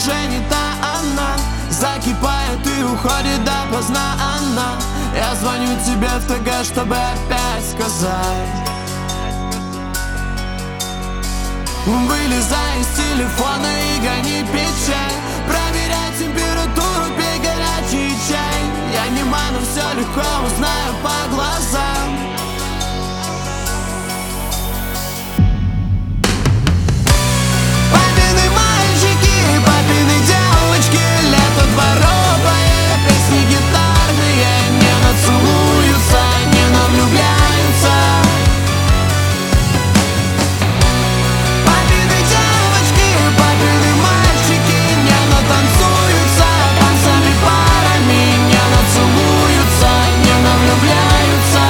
уже не та она. Закипает и уходит допоздна она. Я звоню тебе в ТГ, чтобы опять сказать: вылезай из телефона и гони печаль. Проверяй температуру, пей горячий чай. Я не ману, все легко узнаю по глазам. Папины мальчики, папины девочки, лето дворовое, песни гитарные. Не нацелуются, не навлюбляются. Папины девочки, папины мальчики, не натанцуются танцами парами. Не нацелуются, не навлюбляются.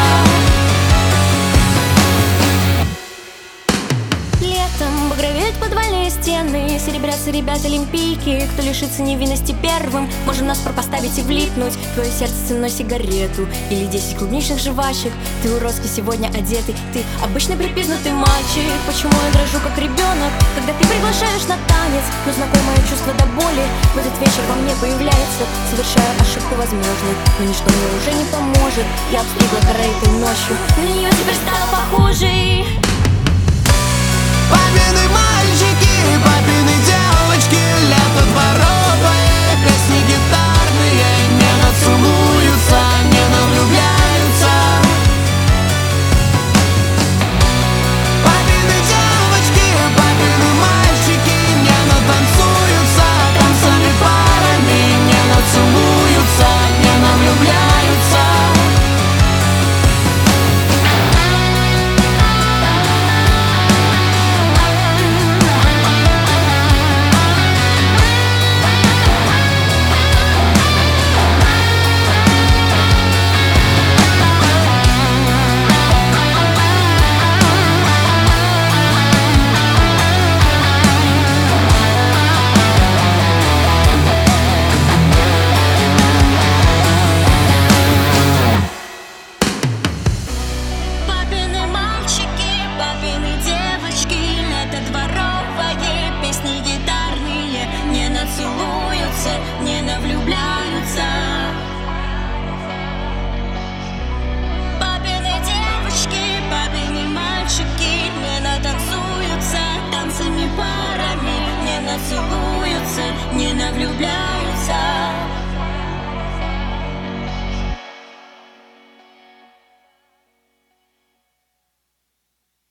Летом багровеют подвальные стены, серебрятся ребят олимпийки. Кто лишится невинности первым, можем наспор поставить и влипнуть в твое сердце ценой сигарету или 10 клубничных жвачек. Ты уродски сегодня одетый, ты обычно припизнутый мальчик. Почему я дрожу как ребенок, когда ты приглашаешь на танец? Но знакомое чувство до боли в этот вечер во мне появляется. Совершаю ошибку возможную, но ничто мне уже не поможет. Я обстригла коры этой ночью, на нее теперь стало похоже. Папины мальчики, папины девочки, лето дворовое, песни гитарные. Не нацелуются, не навлюбляются. Папины девочки, папины мальчики, не натанцуются танцами парами. Не нацелуются, не навлюбляются. Папины мальчики, папины девочки, лето дворовое, песни гитарные. Не нацелуются, не навлюбляются. Папины девочки, папины мальчики, не натанцуются танцами парами. Не нацелуются, не навлюбляются.